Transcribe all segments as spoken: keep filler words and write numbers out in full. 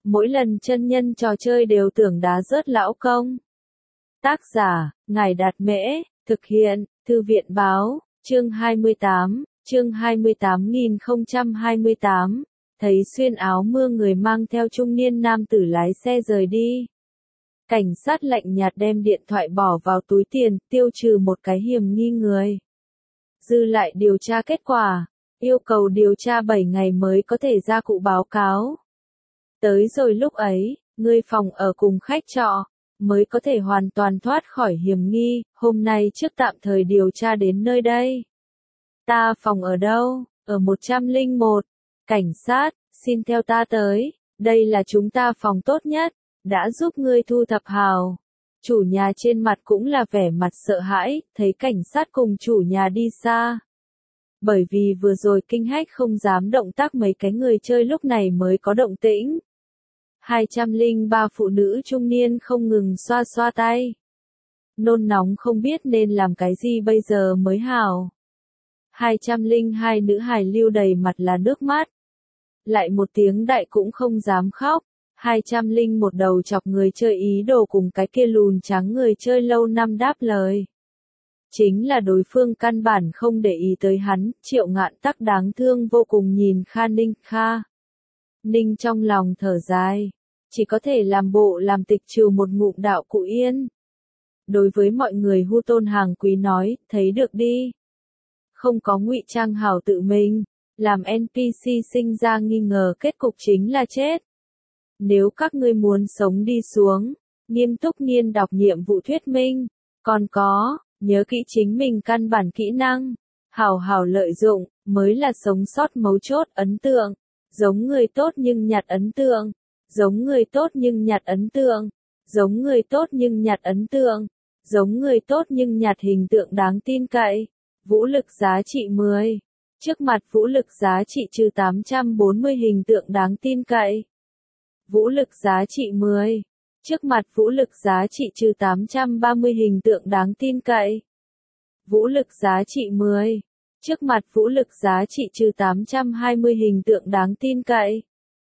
mỗi lần chân nhân trò chơi đều tưởng đá rớt lão công. Tác giả, Ngài Đạt Mễ, thực hiện, Thư viện Báo, chương hai mươi tám, chương hai mươi tám nghìn không trăm hai mươi tám, thấy xuyên áo mưa người mang theo trung niên nam tử lái xe rời đi. Cảnh sát lạnh nhạt đem điện thoại bỏ vào túi tiền, tiêu trừ một cái hiểm nghi người. Dư lại điều tra kết quả, yêu cầu điều tra bảy ngày mới có thể ra cụ báo cáo. Tới rồi lúc ấy, người phòng ở cùng khách trọ, mới có thể hoàn toàn thoát khỏi hiểm nghi, hôm nay trước tạm thời điều tra đến nơi đây. Ta phòng ở đâu? Ở một trăm lẻ một. Cảnh sát, xin theo ta tới, đây là chúng ta phòng tốt nhất, đã giúp ngươi thu thập hào. Chủ nhà trên mặt cũng là vẻ mặt sợ hãi, thấy cảnh sát cùng chủ nhà đi xa. Bởi vì vừa rồi kinh hách không dám động tác mấy cái người chơi lúc này mới có động tĩnh. hai trăm lẻ ba phụ nữ trung niên không ngừng xoa xoa tay. Nôn nóng không biết nên làm cái gì bây giờ mới hảo. hai trăm lẻ hai nữ hài lưu đầy mặt là nước mắt. Lại một tiếng đại cũng không dám khóc. hai trăm lẻ một đầu chọc người chơi ý đồ cùng cái kia lùn trắng người chơi lâu năm đáp lời. Chính là đối phương căn bản không để ý tới hắn, Triệu Ngạn Tắc đáng thương vô cùng nhìn Kha Ninh. Kha Ninh trong lòng thở dài, chỉ có thể làm bộ làm tịch trừ một ngụm đạo cụ yên. Đối với mọi người hu tôn hàng quý nói, thấy được đi. Không có ngụy trang hảo tự mình, làm en pê xê sinh ra nghi ngờ kết cục chính là chết. Nếu các ngươi muốn sống đi xuống, nghiêm túc nghiên đọc nhiệm vụ thuyết minh, còn có, nhớ kỹ chính mình căn bản kỹ năng, hảo hảo lợi dụng, mới là sống sót mấu chốt. Ấn tượng, giống người tốt nhưng nhạt ấn tượng, giống người tốt nhưng nhạt ấn tượng, giống người tốt nhưng nhạt ấn tượng, giống người tốt nhưng nhạt hình tượng đáng tin cậy. Vũ lực giá trị mười. Trước mặt vũ lực giá trị trừ tám trăm bốn mươi hình tượng đáng tin cậy. Vũ lực giá trị mười. Trước mặt vũ lực giá trị trừ tám trăm ba mươi hình tượng đáng tin cậy. Vũ lực giá trị mười. Trước mặt vũ lực giá trị trừ tám trăm hai mươi hình tượng đáng tin cậy.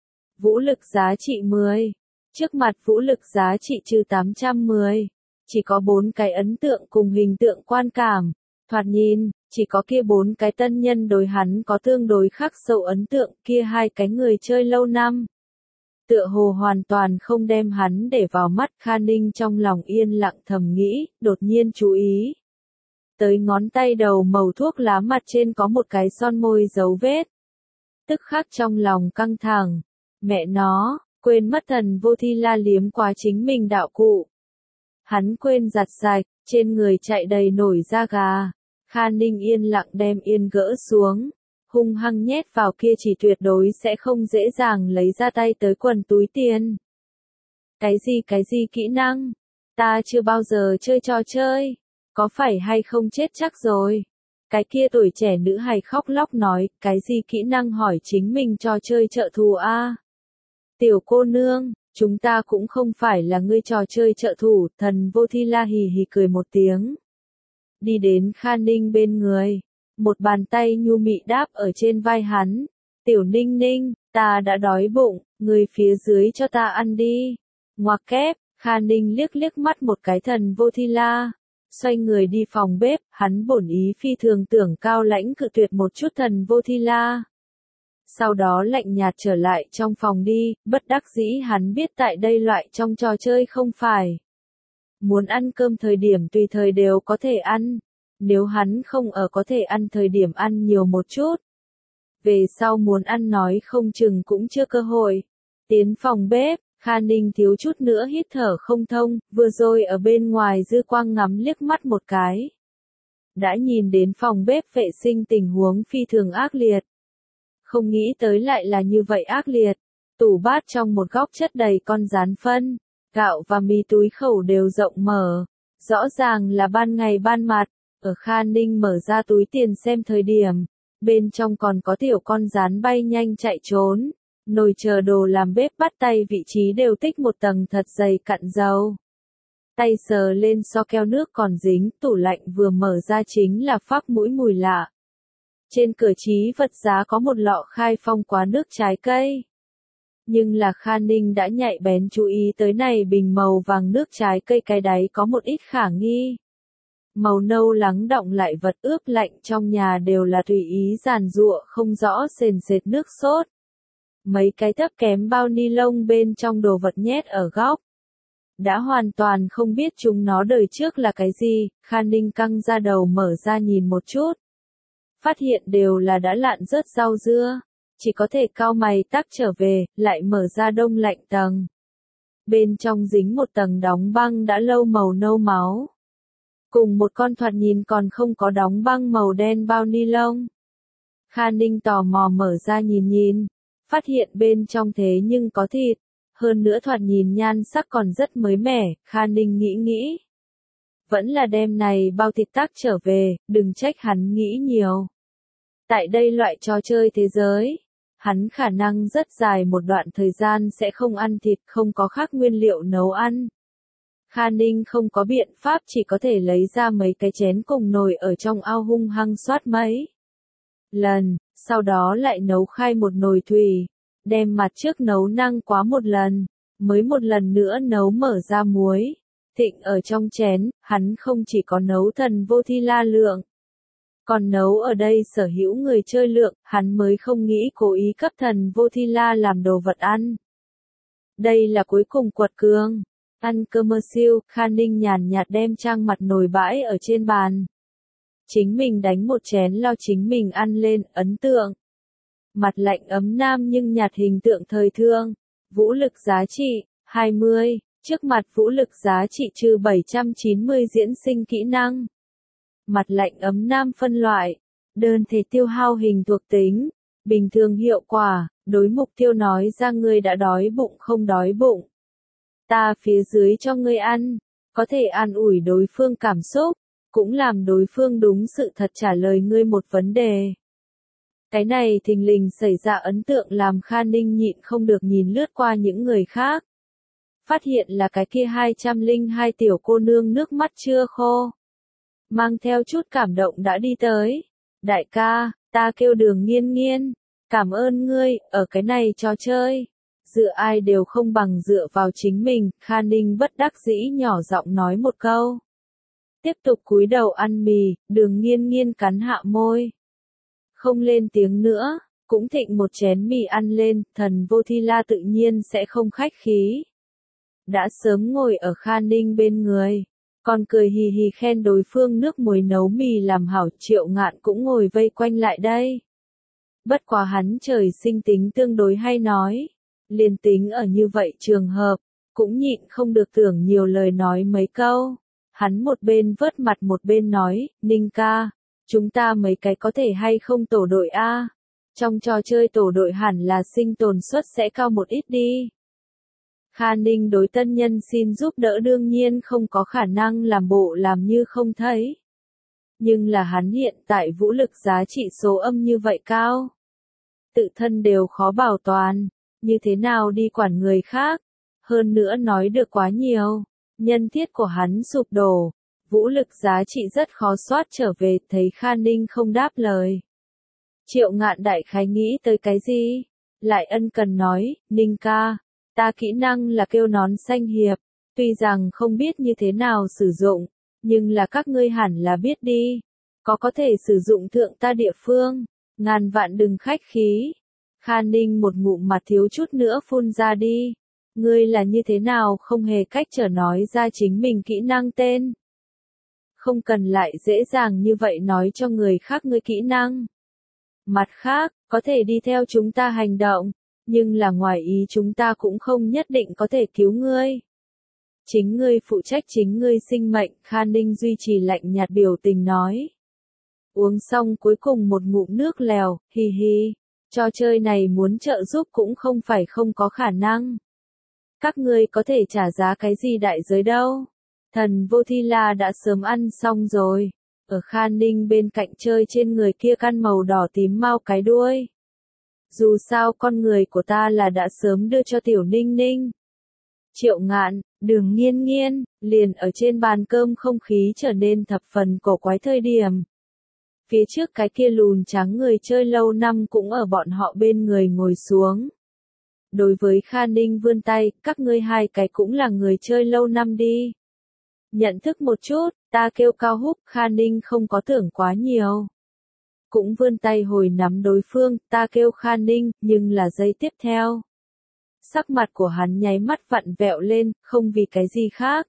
Vũ lực giá trị mười. Trước mặt vũ lực giá trị trừ tám trăm mười. Chỉ có bốn cái ấn tượng cùng hình tượng quan cảm. Thoạt nhìn, chỉ có kia bốn cái tân nhân đối hắn có tương đối khắc sâu ấn tượng, kia hai cái người chơi lâu năm. Tựa hồ hoàn toàn không đem hắn để vào mắt. Kha Ninh trong lòng yên lặng thầm nghĩ, đột nhiên chú ý. Tới ngón tay đầu màu thuốc lá mặt trên có một cái son môi dấu vết. Tức khắc trong lòng căng thẳng. Mẹ nó, quên mất thần vô thi la liếm quá chính mình đạo cụ. Hắn quên giặt sạch, trên người chạy đầy nổi da gà. Kha Ninh yên lặng đem yên gỡ xuống. Hung hăng nhét vào kia chỉ tuyệt đối sẽ không dễ dàng lấy ra tay tới quần túi tiền. Cái gì cái gì kỹ năng? Ta chưa bao giờ chơi trò chơi. Có phải hay không chết chắc rồi. Cái kia tuổi trẻ nữ hài khóc lóc nói, cái gì kỹ năng hỏi chính mình trò chơi trợ thủ a? Tiểu cô nương, chúng ta cũng không phải là ngươi trò chơi trợ thủ. Thần vô thi la hì hì cười một tiếng. Đi đến Kha Ninh bên người. Một bàn tay nhu mị đáp ở trên vai hắn. Tiểu Ninh Ninh, ta đã đói bụng, người phía dưới cho ta ăn đi. Ngoặc kép, Kha Ninh liếc liếc mắt một cái thần vô thi la. Xoay người đi phòng bếp, hắn bổn ý phi thường tưởng cao lãnh cự tuyệt một chút thần vô thi la. Sau đó lạnh nhạt trở lại trong phòng đi, bất đắc dĩ hắn biết tại đây loại trong trò chơi không phải. Muốn ăn cơm thời điểm tùy thời đều có thể ăn. Nếu hắn không ở có thể ăn thời điểm ăn nhiều một chút. Về sau muốn ăn nói không chừng cũng chưa cơ hội. Tiến phòng bếp, Kha Ninh thiếu chút nữa hít thở không thông, vừa rồi ở bên ngoài dư quang ngắm liếc mắt một cái. Đã nhìn đến phòng bếp vệ sinh tình huống phi thường ác liệt. Không nghĩ tới lại là như vậy ác liệt. Tủ bát trong một góc chất đầy con rán phân, gạo và mì túi khẩu đều rộng mở. Rõ ràng là ban ngày ban mặt. Ở Kha Ninh mở ra túi tiền xem thời điểm, bên trong còn có tiểu con rán bay nhanh chạy trốn, nồi chờ đồ làm bếp bắt tay vị trí đều tích một tầng thật dày cặn dầu. Tay sờ lên so keo nước còn dính, tủ lạnh vừa mở ra chính là phác mũi mùi lạ. Trên cửa trí vật giá có một lọ khai phong quá nước trái cây. Nhưng là Kha Ninh đã nhạy bén chú ý tới này bình màu vàng nước trái cây cái đáy có một ít khả nghi. Màu nâu lắng đọng lại vật ướp lạnh trong nhà đều là tùy ý giàn giụa không rõ sền sệt nước sốt. Mấy cái thấp kém bao ni lông bên trong đồ vật nhét ở góc. Đã hoàn toàn không biết chúng nó đời trước là cái gì, Kha Ninh căng ra đầu mở ra nhìn một chút. Phát hiện đều là đã lạn rớt rau dưa, chỉ có thể cau mày tắc trở về, lại mở ra đông lạnh tầng. Bên trong dính một tầng đóng băng đã lâu màu nâu máu. Cùng một con thoạt nhìn còn không có đóng băng màu đen bao ni lông. Kha Ninh tò mò mở ra nhìn nhìn, phát hiện bên trong thế nhưng có thịt, hơn nữa thoạt nhìn nhan sắc còn rất mới mẻ, Kha Ninh nghĩ nghĩ. Vẫn là đem này bao thịt tác trở về, đừng trách hắn nghĩ nhiều. Tại đây loại trò chơi thế giới, hắn khả năng rất dài một đoạn thời gian sẽ không ăn thịt, không có khác nguyên liệu nấu ăn. Kha Ninh không có biện pháp chỉ có thể lấy ra mấy cái chén cùng nồi ở trong ao hung hăng xoát mấy lần, sau đó lại nấu khai một nồi thủy, đem mặt trước nấu năng quá một lần, mới một lần nữa nấu mở ra muối, thịnh ở trong chén, hắn không chỉ có nấu thần vô thi la lượng, còn nấu ở đây sở hữu người chơi lượng, hắn mới không nghĩ cố ý cấp thần vô thi la làm đồ vật ăn. Đây là cuối cùng quật cường. Ăn cơm mơ siêu, Kha Ninh nhàn nhạt đem trang mặt nồi bãi ở trên bàn. Chính mình đánh một chén lo chính mình ăn lên, ấn tượng. Mặt lạnh ấm nam nhưng nhạt hình tượng thời thương. Vũ lực giá trị, hai mươi, trước mặt vũ lực giá trị trừ bảy trăm chín mươi diễn sinh kỹ năng. Mặt lạnh ấm nam phân loại, đơn thể tiêu hao hình thuộc tính, bình thường hiệu quả, đối mục tiêu nói ra ngươi đã đói bụng không đói bụng. Ta phía dưới cho ngươi ăn, có thể an ủi đối phương cảm xúc, cũng làm đối phương đúng sự thật trả lời ngươi một vấn đề. Cái này thình lình xảy ra ấn tượng làm Kha Ninh nhịn không được nhìn lướt qua những người khác. Phát hiện là cái kia hai trăm lẻ hai tiểu cô nương nước mắt chưa khô. Mang theo chút cảm động đã đi tới. Đại ca, ta kêu Đường Nghiên Nghiên, cảm ơn ngươi, ở cái này trò chơi. Dựa ai đều không bằng dựa vào chính mình, Kha Ninh bất đắc dĩ nhỏ giọng nói một câu. Tiếp tục cúi đầu ăn mì, Đường Nghiên Nghiên cắn hạ môi. Không lên tiếng nữa, cũng thịnh một chén mì ăn lên, thần vô thi la tự nhiên sẽ không khách khí. Đã sớm ngồi ở Kha Ninh bên người, còn cười hì hì khen đối phương nước muối nấu mì làm hảo, Triệu Ngạn cũng ngồi vây quanh lại đây. Bất quá hắn trời sinh tính tương đối hay nói. Liên tính ở như vậy trường hợp, cũng nhịn không được tưởng nhiều lời nói mấy câu. Hắn một bên vớt mặt một bên nói, Ninh ca, chúng ta mấy cái có thể hay không tổ đội A. Trong trò chơi tổ đội hẳn là sinh tồn suất sẽ cao một ít đi. Kha Ninh đối tân nhân xin giúp đỡ đương nhiên không có khả năng làm bộ làm như không thấy. Nhưng là hắn hiện tại vũ lực giá trị số âm như vậy cao. Tự thân đều khó bảo toàn. Như thế nào đi quản người khác, hơn nữa nói được quá nhiều, nhân thiết của hắn sụp đổ, vũ lực giá trị rất khó soát trở về, thấy Kha Ninh không đáp lời. Triệu Ngạn đại khái nghĩ tới cái gì, lại ân cần nói, Ninh ca, ta kỹ năng là kêu nón xanh hiệp, tuy rằng không biết như thế nào sử dụng, nhưng là các ngươi hẳn là biết đi, có có thể sử dụng thượng ta địa phương, ngàn vạn đừng khách khí. Kha Ninh một ngụm mặt thiếu chút nữa phun ra đi. Ngươi là như thế nào không hề cách trở nói ra chính mình kỹ năng tên. Không cần lại dễ dàng như vậy nói cho người khác ngươi kỹ năng. Mặt khác, có thể đi theo chúng ta hành động, nhưng là ngoài ý chúng ta cũng không nhất định có thể cứu ngươi. Chính ngươi phụ trách chính ngươi sinh mệnh, Kha Ninh duy trì lạnh nhạt biểu tình nói. Uống xong cuối cùng một ngụm nước lèo, hi hi. Trò chơi này muốn trợ giúp cũng không phải không có khả năng. Các ngươi có thể trả giá cái gì đại giới đâu. Thần vô thi la đã sớm ăn xong rồi. Ở Kha Ninh bên cạnh chơi trên người kia căn màu đỏ tím mau cái đuôi. Dù sao con người của ta là đã sớm đưa cho tiểu Ninh Ninh. Triệu Ngạn, Đường Nghiên Nghiên, liền ở trên bàn cơm không khí trở nên thập phần cổ quái thời điểm. Phía trước cái kia lùn trắng người chơi lâu năm cũng ở bọn họ bên người ngồi xuống. đối với Kha Ninh vươn tay, các ngươi hai cái cũng là người chơi lâu năm đi. Nhận thức một chút, ta kêu Cao Húc, Kha Ninh không có tưởng quá nhiều. Cũng vươn tay hồi nắm đối phương, ta kêu Kha Ninh, nhưng là giây tiếp theo. Sắc mặt của hắn nháy mắt vặn vẹo lên, không vì cái gì khác.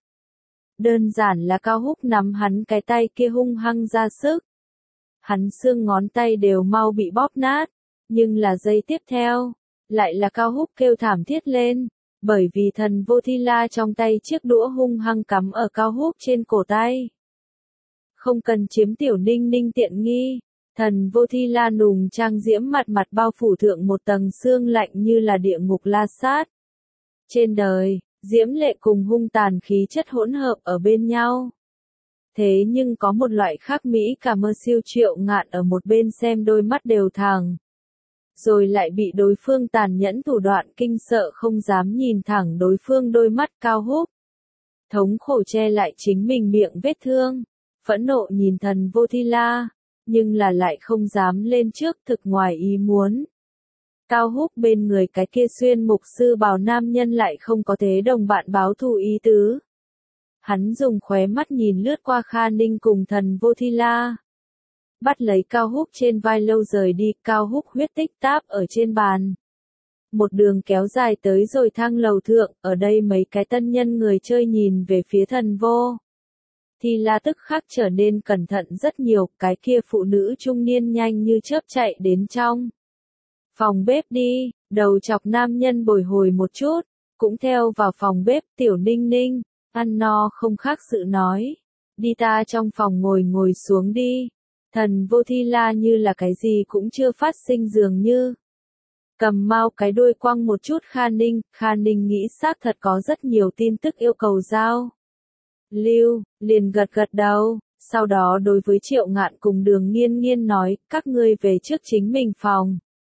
Đơn giản là Cao Húc nắm hắn cái tay kia hung hăng ra sức. Hắn xương ngón tay đều mau bị bóp nát, nhưng là giây tiếp theo, lại là Cao Húc kêu thảm thiết lên, bởi vì Thần Vô Thi La trong tay chiếc đũa hung hăng cắm ở Cao Húc trên cổ tay. Không cần chiếm Tiểu Ninh Ninh tiện nghi, Thần Vô Thi La nùng trang diễm mặt mặt bao phủ thượng một tầng xương lạnh như là địa ngục la sát. Trên đời, diễm lệ cùng hung tàn khí chất hỗn hợp ở bên nhau. Thế nhưng có một loại khác Mỹ cả mơ siêu Triệu Ngạn ở một bên xem đôi mắt đều thẳng. Rồi lại bị đối phương tàn nhẫn thủ đoạn kinh sợ không dám nhìn thẳng đối phương đôi mắt. Cao Húc thống khổ che lại chính mình miệng vết thương, phẫn nộ nhìn Thần Vô Thi La, nhưng là lại không dám lên trước, thực ngoài ý muốn. Cao Húc bên người cái kia xuyên mục sư bào nam nhân lại không có thế đồng bạn báo thù ý tứ. Hắn dùng khóe mắt nhìn lướt qua Kha Ninh cùng Thần Vô Thi La. Bắt lấy Cao Húc trên vai lâu rời đi, Cao Húc huyết tích táp ở trên bàn. Một đường kéo dài tới rồi thang lầu thượng, ở đây mấy cái tân nhân người chơi nhìn về phía Thần Vô Thi La tức khắc trở nên cẩn thận rất nhiều, cái kia phụ nữ trung niên nhanh như chớp chạy đến trong phòng bếp đi, đầu chọc nam nhân bồi hồi một chút, cũng theo vào phòng bếp. Tiểu Ninh Ninh, ăn no không khác sự nói, đi ta trong phòng ngồi ngồi xuống đi. Thần Vô Thi La như là cái gì cũng chưa phát sinh dường như. Cầm mau cái đuôi quăng một chút Kha Ninh, Kha Ninh nghĩ xác thật có rất nhiều tin tức yêu cầu giao. Lưu, liền gật gật đầu, sau đó đối với Triệu Ngạn cùng Đường Nghiên Nghiên nói, các ngươi về trước chính mình phòng.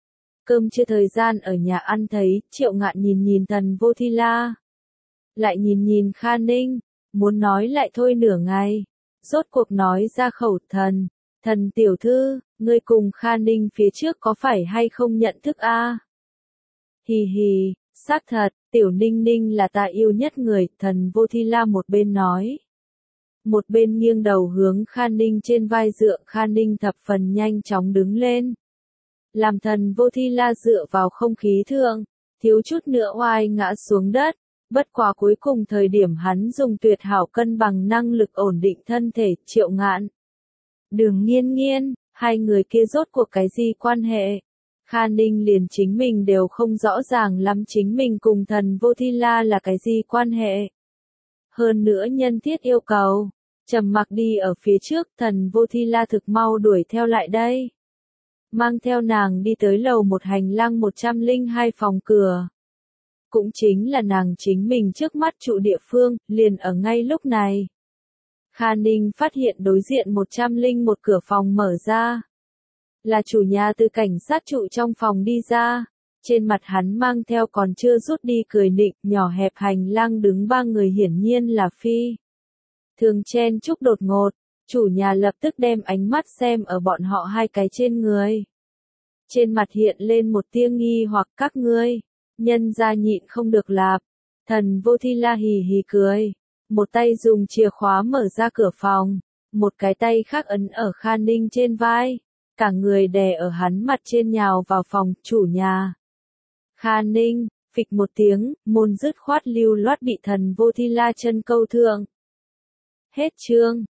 Cơm chưa thời gian ở nhà ăn thấy, Triệu Ngạn nhìn nhìn Thần Vô Thi La. Lại nhìn nhìn Kha Ninh, muốn nói lại thôi nửa ngày. Rốt cuộc nói ra khẩu thần, Thần tiểu thư, ngươi cùng Kha Ninh phía trước có phải hay không nhận thức a? À? Hì hì, xác thật, Tiểu Ninh Ninh là ta yêu nhất người, Thần Vô Thi La một bên nói. Một bên nghiêng đầu hướng Kha Ninh trên vai dựa, Kha Ninh thập phần nhanh chóng đứng lên. Làm Thần Vô Thi La dựa vào không khí thượng, thiếu chút nữa oai ngã xuống đất, bất quá cuối cùng thời điểm hắn dùng tuyệt hảo cân bằng năng lực ổn định thân thể. Triệu Ngạn, Đường Nghiên Nghiên, hai người kia rốt cuộc cái gì quan hệ? Kha Ninh liền chính mình đều không rõ ràng lắm chính mình cùng Thần Vô Thi La là cái gì quan hệ. Hơn nữa nhân thiết yêu cầu, trầm mặc đi ở phía trước, Thần Vô Thi La thực mau đuổi theo lại đây. Mang theo nàng đi tới lầu một hành lang một trăm lẻ hai phòng cửa. Cũng chính là nàng chính mình trước mắt trụ địa phương, liền ở ngay lúc này. Kha Ninh phát hiện đối diện một trăm lẻ một cửa phòng mở ra. Là chủ nhà từ cảnh sát trụ trong phòng đi ra. Trên mặt hắn mang theo còn chưa rút đi cười nịnh, nhỏ hẹp hành lang đứng ba người hiển nhiên là Phi thường chen chúc đột ngột. Chủ nhà lập tức đem ánh mắt xem ở bọn họ hai cái trên người. Trên mặt hiện lên một tia nghi hoặc, các ngươi, nhân ra nhịn không được lạp. Thần Vô Thi La hì hì cười. Một tay dùng chìa khóa mở ra cửa phòng, một cái tay khác ấn ở Kha Ninh trên vai, cả người đè ở hắn mặt trên nhào vào phòng. Chủ nhà. Kha Ninh, phịch một tiếng, môn dứt khoát lưu loát bị Thần Vô Thi La chân câu thượng. Hết chương.